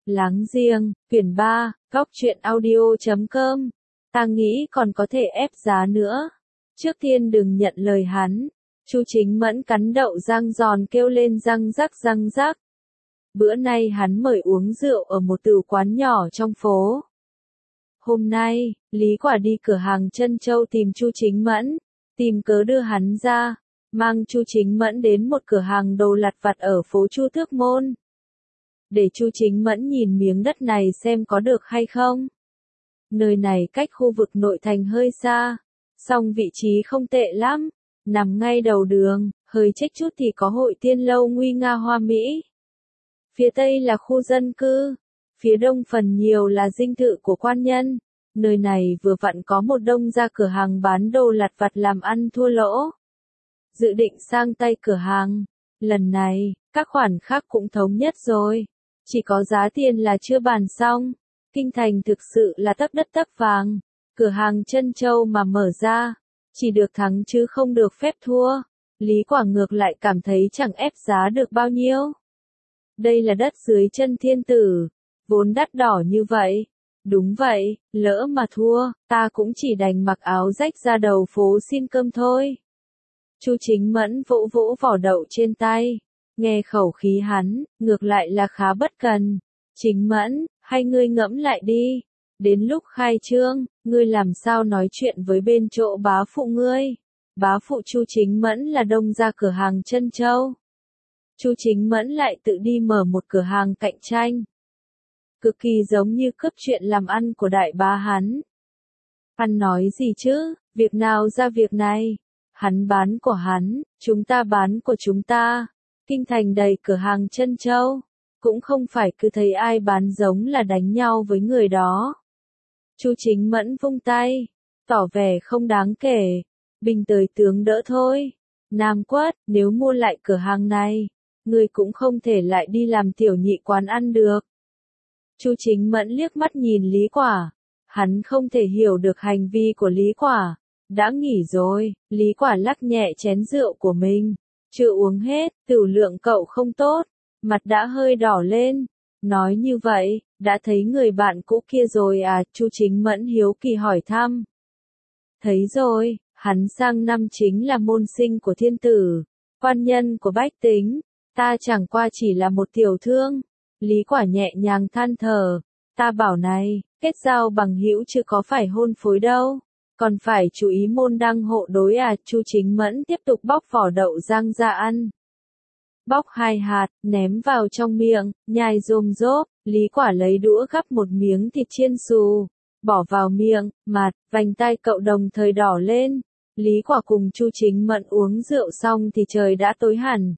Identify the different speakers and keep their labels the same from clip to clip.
Speaker 1: Láng giềng, quyển 3, góc truyện audio.com. Ta nghĩ còn có thể ép giá nữa. Trước tiên đừng nhận lời hắn. Chu Chính Mẫn cắn đậu rang giòn kêu lên răng rắc răng rắc. Bữa nay hắn mời uống rượu ở một tử quán nhỏ trong phố. Hôm nay, Lý Quả đi cửa hàng Trân Châu tìm Chu Chính Mẫn, tìm cớ đưa hắn ra, mang Chu Chính Mẫn đến một cửa hàng đồ lặt vặt ở phố Chu Thước Môn. Để Chu Chính Mẫn nhìn miếng đất này xem có được hay không. Nơi này cách khu vực nội thành hơi xa, song vị trí không tệ lắm, nằm ngay đầu đường, hơi chếch chút thì có Hội Tiên Lâu nguy nga hoa mỹ. Phía tây là khu dân cư, phía đông phần nhiều là dinh thự của quan nhân. Nơi này vừa vặn có một đông gia cửa hàng bán đồ lặt vặt làm ăn thua lỗ. Dự định sang tay cửa hàng. Lần này, các khoản khác cũng thống nhất rồi. Chỉ có giá tiền là chưa bàn xong. Kinh thành thực sự là tấp đất tấp vàng. Cửa hàng Trân Châu mà mở ra, chỉ được thắng chứ không được phép thua. Lý Quả ngược lại cảm thấy chẳng ép giá được bao nhiêu. Đây là đất dưới chân thiên tử, vốn đắt đỏ như vậy. Đúng vậy, lỡ mà thua, ta cũng chỉ đành mặc áo rách ra đầu phố xin cơm thôi. Chu Chính Mẫn vỗ vỗ vỏ đậu trên tay, nghe khẩu khí hắn, ngược lại là khá bất cần. Chính Mẫn, hay ngươi ngẫm lại đi, đến lúc khai trương, ngươi làm sao nói chuyện với bên chỗ bá phụ ngươi. Bá phụ Chu Chính Mẫn là đông gia cửa hàng Trân Châu. Chu Chính Mẫn lại tự đi mở một cửa hàng cạnh tranh. Cực kỳ giống như cướp chuyện làm ăn của đại bá hắn. Hắn nói gì chứ, việc nào ra việc này. Hắn bán của hắn, chúng ta bán của chúng ta. Kinh thành đầy cửa hàng Trân Châu. Cũng không phải cứ thấy ai bán giống là đánh nhau với người đó. Chu Chính Mẫn vung tay, tỏ vẻ không đáng kể. Bình tới tướng đỡ thôi. Nam Quất, nếu mua lại cửa hàng này, người cũng không thể lại đi làm tiểu nhị quán ăn được. Chu Chính Mẫn liếc mắt nhìn Lý Quả. Hắn không thể hiểu được hành vi của Lý Quả. Đã nghỉ rồi, Lý Quả lắc nhẹ chén rượu của mình. Chưa uống hết, tửu lượng cậu không tốt. Mặt đã hơi đỏ lên. Nói như vậy, đã thấy người bạn cũ kia rồi à? Chu Chính Mẫn hiếu kỳ hỏi thăm. Thấy rồi, hắn sang năm chính là môn sinh của thiên tử, quan nhân của bách tính. Ta chẳng qua chỉ là một tiểu thương. Lý Quả nhẹ nhàng than thở. Ta bảo này, kết giao bằng hữu chứ có phải hôn phối đâu. Còn phải chú ý môn đăng hộ đối à? Chu Chính Mẫn tiếp tục bóc vỏ đậu rang ra ăn. Bóc 2 hạt, ném vào trong miệng, nhai rôm rốp. Lý Quả lấy đũa gắp một miếng thịt chiên xù, bỏ vào miệng, mặt, vành tai cậu đồng thời đỏ lên. Lý Quả cùng Chu Chính Mẫn uống rượu xong thì trời đã tối hẳn.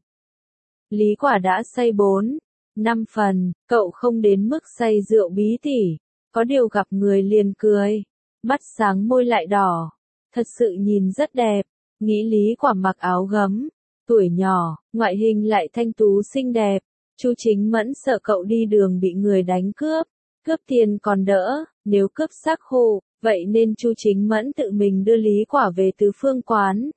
Speaker 1: Lý Quả đã say 4-5 phần, cậu không đến mức say rượu bí tỉ. Có điều gặp người liền cười, mắt sáng môi lại đỏ. Thật sự nhìn rất đẹp. Nghĩ Lý Quả mặc áo gấm, tuổi nhỏ, ngoại hình lại thanh tú xinh đẹp. Chu Chính Mẫn sợ cậu đi đường bị người đánh cướp. Cướp tiền còn đỡ, nếu cướp xác khô, vậy nên Chu Chính Mẫn tự mình đưa Lý Quả về Tứ Phương quán.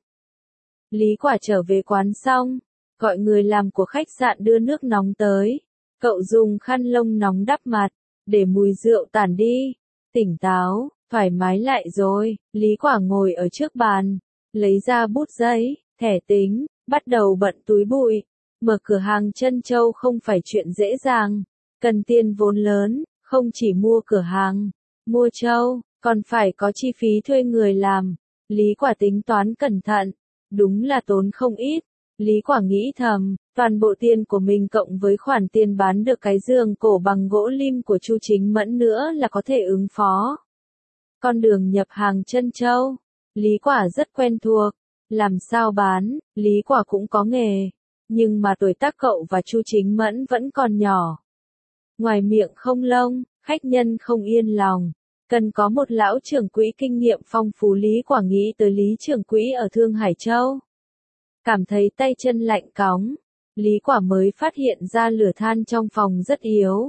Speaker 1: Lý Quả trở về quán xong, gọi người làm của khách sạn đưa nước nóng tới. Cậu dùng khăn lông nóng đắp mặt, để mùi rượu tản đi. Tỉnh táo, thoải mái lại rồi. Lý Quả ngồi ở trước bàn, lấy ra bút giấy, thẻ tính, bắt đầu bận túi bụi. Mở cửa hàng Trân Châu không phải chuyện dễ dàng, cần tiền vốn lớn, không chỉ mua cửa hàng, mua trâu, còn phải có chi phí thuê người làm. Lý Quả tính toán cẩn thận, đúng là tốn không ít. Lý Quả nghĩ thầm, toàn bộ tiền của mình cộng với khoản tiền bán được cái giường cổ bằng gỗ lim của Chu Chính Mẫn nữa là có thể ứng phó. Con đường nhập hàng Trân Châu, Lý Quả rất quen thuộc. Làm sao bán, Lý Quả cũng có nghề. Nhưng mà tuổi tác cậu và Chu Chính Mẫn vẫn còn nhỏ. Ngoài miệng không lông, khách nhân không yên lòng. Cần có một lão trưởng quỹ kinh nghiệm phong phú. Lý Quả nghĩ tới Lý trưởng quỹ ở Thương Hải Châu. Cảm thấy tay chân lạnh cóng. Lý Quả mới phát hiện ra lửa than trong phòng rất yếu.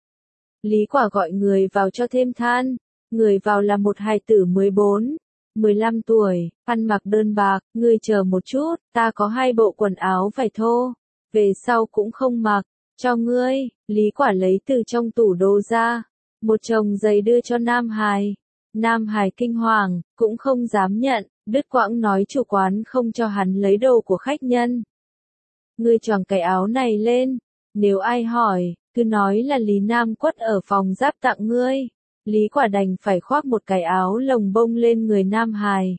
Speaker 1: Lý Quả gọi người vào cho thêm than. Người vào là một hài tử 14-15 tuổi, ăn mặc đơn bạc. Ngươi chờ một chút, ta có 2 bộ quần áo vải thô, về sau cũng không mặc. Cho ngươi, Lý Quả lấy từ trong tủ đồ ra, một chồng giày đưa cho Nam Hải. Nam Hải kinh hoàng, cũng không dám nhận, đứt quãng nói chủ quán không cho hắn lấy đồ của khách nhân. Ngươi choàng cái áo này lên, nếu ai hỏi, cứ nói là Lý Nam Quất ở phòng giáp tặng ngươi. Lý Quả đành phải khoác một cái áo lồng bông lên người Nam Hải.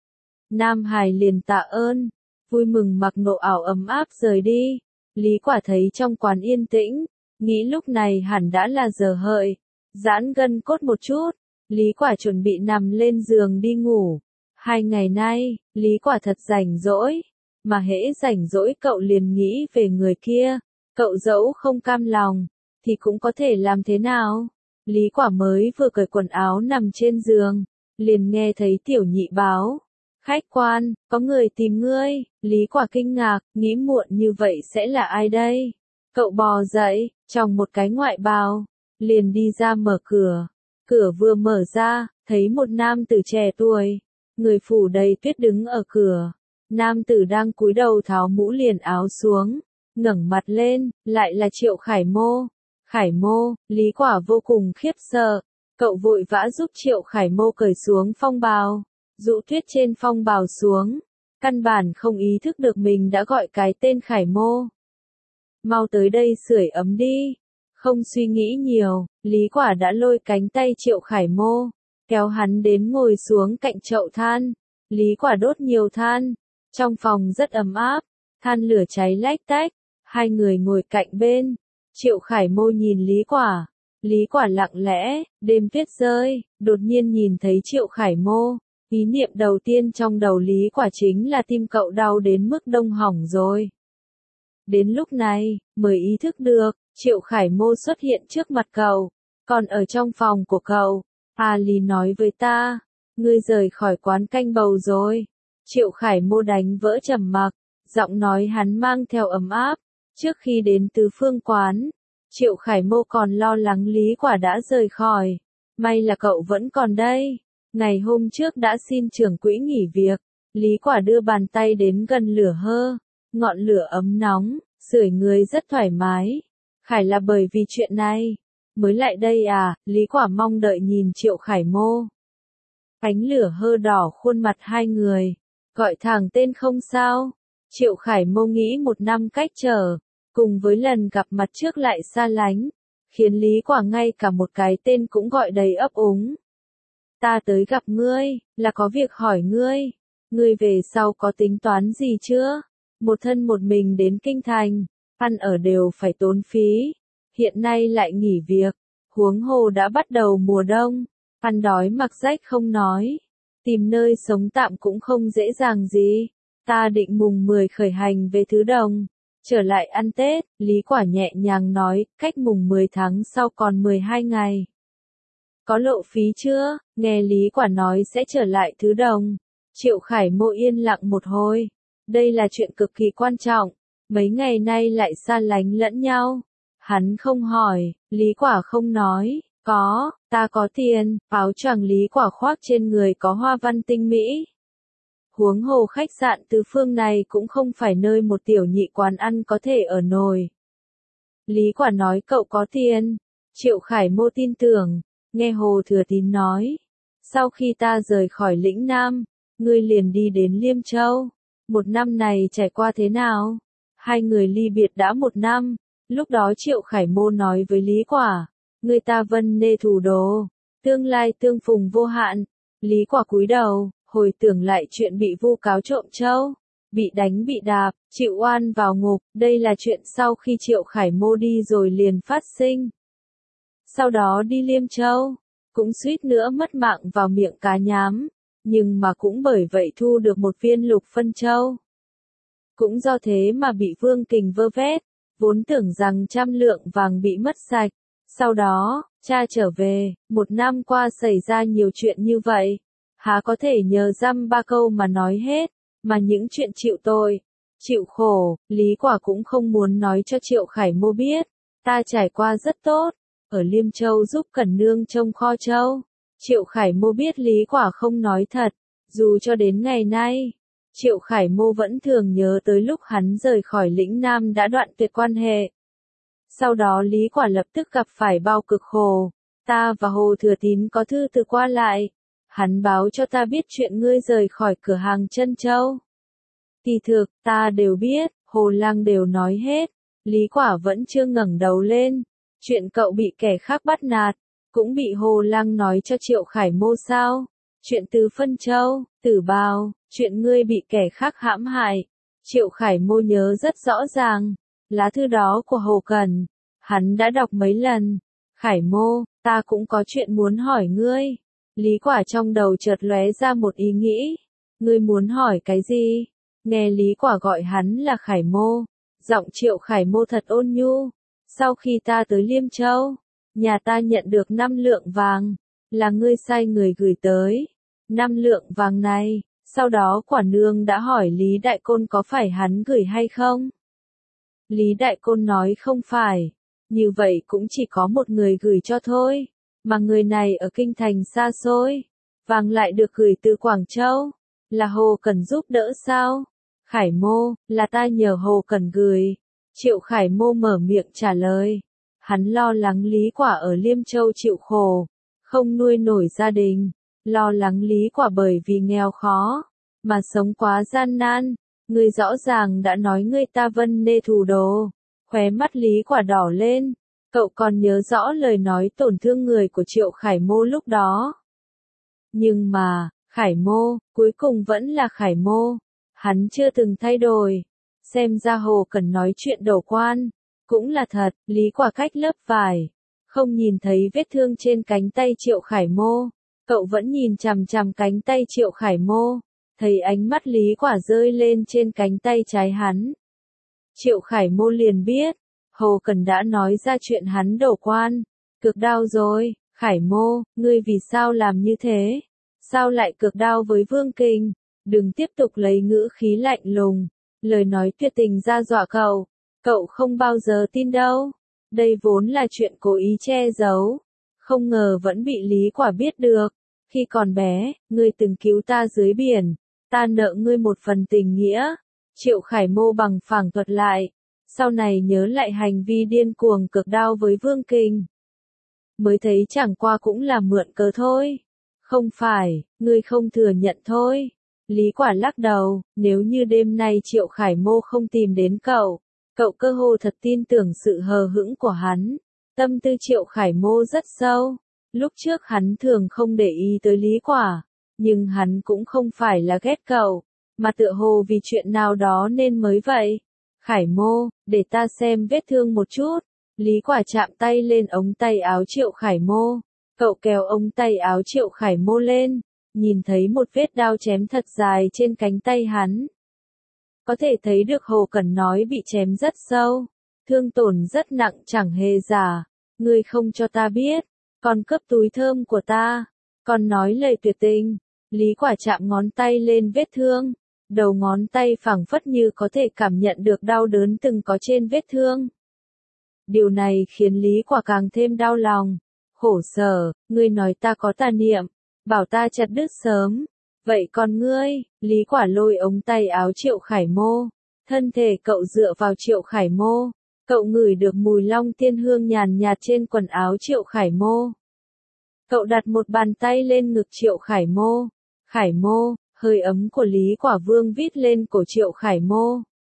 Speaker 1: Nam Hải liền tạ ơn, vui mừng mặc nộ ảo ấm áp rời đi. Lý Quả thấy trong quán yên tĩnh, nghĩ lúc này hẳn đã là giờ hợi, giãn gân cốt một chút. Lý Quả chuẩn bị nằm lên giường đi ngủ. 2 ngày nay, Lý Quả thật rảnh rỗi, mà hễ rảnh rỗi cậu liền nghĩ về người kia. Cậu dẫu không cam lòng, thì cũng có thể làm thế nào? Lý Quả mới vừa cởi quần áo nằm trên giường, liền nghe thấy Tiểu Nhị báo. Khách quan, có người tìm ngươi. Lý Quả kinh ngạc, nghĩ muộn như vậy sẽ là ai đây? Cậu bò dậy, trong một cái ngoại bào, liền đi ra mở cửa. Cửa vừa mở ra, thấy một nam tử trẻ tuổi, người phủ đầy tuyết đứng ở cửa. Nam tử đang cúi đầu tháo mũ liền áo xuống, ngẩng mặt lên, lại là Triệu Khải Mô. Khải Mô, Lý Quả vô cùng khiếp sợ, cậu vội vã giúp Triệu Khải Mô cởi xuống phong bào, dụ tuyết trên phong bào xuống, căn bản không ý thức được mình đã gọi cái tên Khải Mô. Mau tới đây sưởi ấm đi. Không suy nghĩ nhiều, Lý Quả đã lôi cánh tay Triệu Khải Mô, kéo hắn đến ngồi xuống cạnh chậu than. Lý Quả đốt nhiều than, trong phòng rất ấm áp, than lửa cháy lách tách, hai người ngồi cạnh bên. Triệu Khải Mô nhìn Lý Quả lặng lẽ, đêm tuyết rơi, đột nhiên nhìn thấy Triệu Khải Mô. Ý niệm đầu tiên trong đầu Lý Quả chính là tim cậu đau đến mức đông hỏng rồi. Đến lúc này, mới ý thức được, Triệu Khải Mô xuất hiện trước mặt cậu, còn ở trong phòng của cậu. Lý nói với ta, ngươi rời khỏi quán canh bầu rồi. Triệu Khải Mô đánh vỡ trầm mặc, giọng nói hắn mang theo ấm áp. Trước khi đến Tứ Phương quán, Triệu Khải Mô còn lo lắng Lý Quả đã rời khỏi. May là cậu vẫn còn đây. Ngày hôm trước đã xin trưởng quỹ nghỉ việc. Lý Quả đưa bàn tay đến gần lửa hơ, ngọn lửa ấm nóng, sưởi người rất thoải mái. Khải là bởi vì chuyện này mới lại đây à? Lý Quả mong đợi nhìn Triệu Khải Mô. Ánh lửa hơ đỏ khuôn mặt hai người, gọi thẳng tên không sao. Triệu Khải Mô nghĩ 1 năm cách trở, cùng với lần gặp mặt trước lại xa lánh, khiến Lý Quả ngay cả một cái tên cũng gọi đầy ấp úng. Ta tới gặp ngươi, là có việc hỏi ngươi. Ngươi về sau có tính toán gì chưa? Một thân một mình đến kinh thành, ăn ở đều phải tốn phí. Hiện nay lại nghỉ việc, huống hồ đã bắt đầu mùa đông, ăn đói mặc rách không nói, tìm nơi sống tạm cũng không dễ dàng gì. Ta định mùng 10 khởi hành về Thứ Đồng, trở lại ăn Tết. Lý Quả nhẹ nhàng nói, cách mùng 10 tháng sau còn 12 ngày. Có lộ phí chưa? Nghe Lý Quả nói sẽ trở lại Thứ Đồng, Triệu Khải Mô yên lặng một hồi. Đây là chuyện cực kỳ quan trọng, mấy ngày nay lại xa lánh lẫn nhau. Hắn không hỏi, Lý Quả không nói. Có, ta có tiền. Áo choàng Lý Quả khoác trên người có hoa văn tinh mỹ. Huống hồ khách sạn Tứ Phương này cũng không phải nơi một tiểu nhị quán ăn có thể ở nổi. Lý Quả nói cậu có tiền. Triệu Khải Mô tin tưởng, nghe Hồ Thừa Tín nói. Sau khi ta rời khỏi lĩnh Nam, ngươi liền đi đến Liêm Châu. 1 năm này trải qua thế nào? Hai người ly biệt đã 1 năm. Lúc đó Triệu Khải Mô nói với Lý Quả, người ta vân nê thủ đồ, tương lai tương phùng vô hạn. Lý Quả cúi đầu, hồi tưởng lại chuyện bị vu cáo trộm trâu, bị đánh bị đạp, chịu oan vào ngục. Đây là chuyện sau khi Triệu Khải Mô đi rồi liền phát sinh. Sau đó đi Liêm Châu, cũng suýt nữa mất mạng vào miệng cá nhám, nhưng mà cũng bởi vậy thu được 1 viên lục phân châu. Cũng do thế mà bị Vương Kình vơ vét, vốn tưởng rằng 100 lượng vàng bị mất sạch. Sau đó, cha trở về, 1 năm qua xảy ra nhiều chuyện như vậy, há có thể nhờ dăm 3 câu mà nói hết, mà những chuyện chịu tội, chịu khổ, Lý Quả cũng không muốn nói cho Triệu Khải Mô biết. Ta trải qua rất tốt, ở Liêm Châu giúp Cẩn Nương trông kho châu. Triệu Khải Mô biết Lý Quả không nói thật, dù cho đến ngày nay, Triệu Khải Mô vẫn thường nhớ tới lúc hắn rời khỏi lĩnh Nam đã đoạn tuyệt quan hệ. Sau đó Lý Quả lập tức gặp phải bao cực Hồ. Ta và Hồ Thừa Tín có thư từ qua lại. Hắn báo cho ta biết chuyện ngươi rời khỏi cửa hàng Trân Châu. Kỳ thực, ta đều biết, Hồ Lăng đều nói hết. Lý Quả vẫn chưa ngẩng đầu lên. Chuyện cậu bị kẻ khác bắt nạt, cũng bị Hồ Lăng nói cho Triệu Khải Mô sao? Chuyện Từ Phân Châu, Tử Bào, chuyện ngươi bị kẻ khác hãm hại. Triệu Khải Mô nhớ rất rõ ràng. Lá thư đó của Hồ Cần, hắn đã đọc mấy lần. Khải Mô, ta cũng có chuyện muốn hỏi ngươi. Lý Quả trong đầu chợt lóe ra một ý nghĩ. Ngươi muốn hỏi cái gì? Nghe Lý Quả gọi hắn là Khải Mô. Giọng Triệu Khải Mô thật ôn nhu. Sau khi ta tới Liêm Châu, nhà ta nhận được 5 lượng vàng. Là ngươi sai người gửi tới. 5 lượng vàng này, sau đó Quả Nương đã hỏi Lý Đại Côn có phải hắn gửi hay không? Lý Đại Côn nói không phải. Như vậy cũng chỉ có một người gửi cho thôi. Mà người này ở kinh thành xa xôi. Vàng lại được gửi từ Quảng Châu. Là Hồ Cần giúp đỡ sao? Khải Mô, là ta nhờ Hồ Cần gửi. Triệu Khải Mô mở miệng trả lời. Hắn lo lắng Lý Quả ở Liêm Châu chịu khổ. Không nuôi nổi gia đình. Lo lắng Lý Quả bởi vì nghèo khó. Mà sống quá gian nan. Ngươi rõ ràng đã nói ngươi ta Vân Nê thủ đồ. Khóe mắt Lý Quả đỏ lên. Cậu còn nhớ rõ lời nói tổn thương người của Triệu Khải Mô lúc đó. Nhưng mà, Khải Mô, cuối cùng vẫn là Khải Mô. Hắn chưa từng thay đổi. Xem ra Hồ Cần nói chuyện đổ quan. Cũng là thật, Lý Quả cách lớp vải. Không nhìn thấy vết thương trên cánh tay Triệu Khải Mô. Cậu vẫn nhìn chằm chằm cánh tay Triệu Khải Mô. Thấy ánh mắt Lý Quả rơi lên trên cánh tay trái hắn. Triệu Khải Mô liền biết. Hồ Cần đã nói ra chuyện hắn đổ quan. Cược đao rồi, Khải Mô, ngươi vì sao làm như thế? Sao lại cược đao với Vương Kình? Đừng tiếp tục lấy ngữ khí lạnh lùng. Lời nói tuyệt tình ra dọa cậu. Cậu không bao giờ tin đâu. Đây vốn là chuyện cố ý che giấu. Không ngờ vẫn bị Lý Quả biết được. Khi còn bé, ngươi từng cứu ta dưới biển. Ta nợ ngươi một phần tình nghĩa. Triệu Khải Mô bằng phẳng thuật lại. Sau này nhớ lại hành vi điên cuồng cược đao với Vương Kình. Mới thấy chẳng qua cũng là mượn cớ thôi. Không phải, ngươi không thừa nhận thôi. Lý Quả lắc đầu, nếu như đêm nay Triệu Khải Mô không tìm đến cậu, cậu cơ hồ thật tin tưởng sự hờ hững của hắn. Tâm tư Triệu Khải Mô rất sâu. Lúc trước hắn thường không để ý tới Lý Quả, nhưng hắn cũng không phải là ghét cậu, mà tựa hồ vì chuyện nào đó nên mới vậy. Khải Mô, để ta xem vết thương một chút. Lý Quả chạm tay lên ống tay áo Triệu Khải Mô. Cậu kéo ống tay áo Triệu Khải Mô lên, nhìn thấy một vết đao chém thật dài trên cánh tay hắn. Có thể thấy được Hồ Cần nói bị chém rất sâu, thương tổn rất nặng chẳng hề giả. Ngươi không cho ta biết, còn cướp túi thơm của ta, còn nói lời tuyệt tình. Lý Quả chạm ngón tay lên vết thương, đầu ngón tay phảng phất như có thể cảm nhận được đau đớn từng có trên vết thương. Điều này khiến Lý Quả càng thêm đau lòng. Khổ sở, ngươi nói ta có tà niệm, bảo ta chặt đứt sớm. Vậy còn ngươi? Lý Quả lôi ống tay áo Triệu Khải Mô. Thân thể cậu dựa vào Triệu Khải Mô. Cậu ngửi được mùi long tiên hương nhàn nhạt trên quần áo Triệu Khải Mô. Cậu đặt một bàn tay lên ngực Triệu Khải Mô. Khải Mô, hơi ấm của Lý Quả vương vít lên cổ Triệu Khải Mô.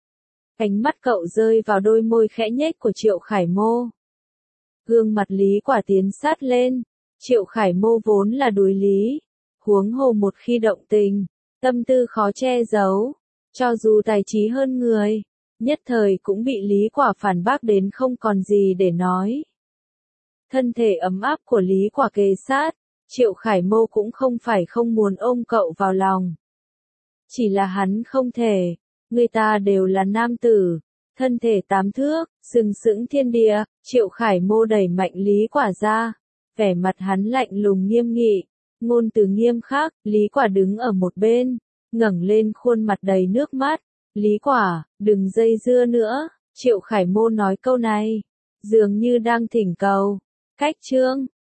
Speaker 1: Ánh mắt cậu rơi vào đôi môi khẽ nhếch của Triệu Khải Mô. Gương mặt Lý Quả tiến sát lên. Triệu Khải Mô vốn là đối lý. Huống hồ một khi động tình, tâm tư khó che giấu. Cho dù tài trí hơn người, nhất thời cũng bị Lý Quả phản bác đến không còn gì để nói. Thân thể ấm áp của Lý Quả kề sát. Triệu Khải Mô cũng không phải không muốn ôm cậu vào lòng. Chỉ là hắn không thể. Người ta đều là nam tử. Thân thể 8 thước, sừng sững thiên địa. Triệu Khải Mô đẩy mạnh Lý Quả ra. Vẻ mặt hắn lạnh lùng nghiêm nghị. Ngôn từ nghiêm khắc. Lý Quả đứng ở một bên, ngẩng lên khuôn mặt đầy nước mắt. Lý Quả, đừng dây dưa nữa. Triệu Khải Mô nói câu này, dường như đang thỉnh cầu. Cách chương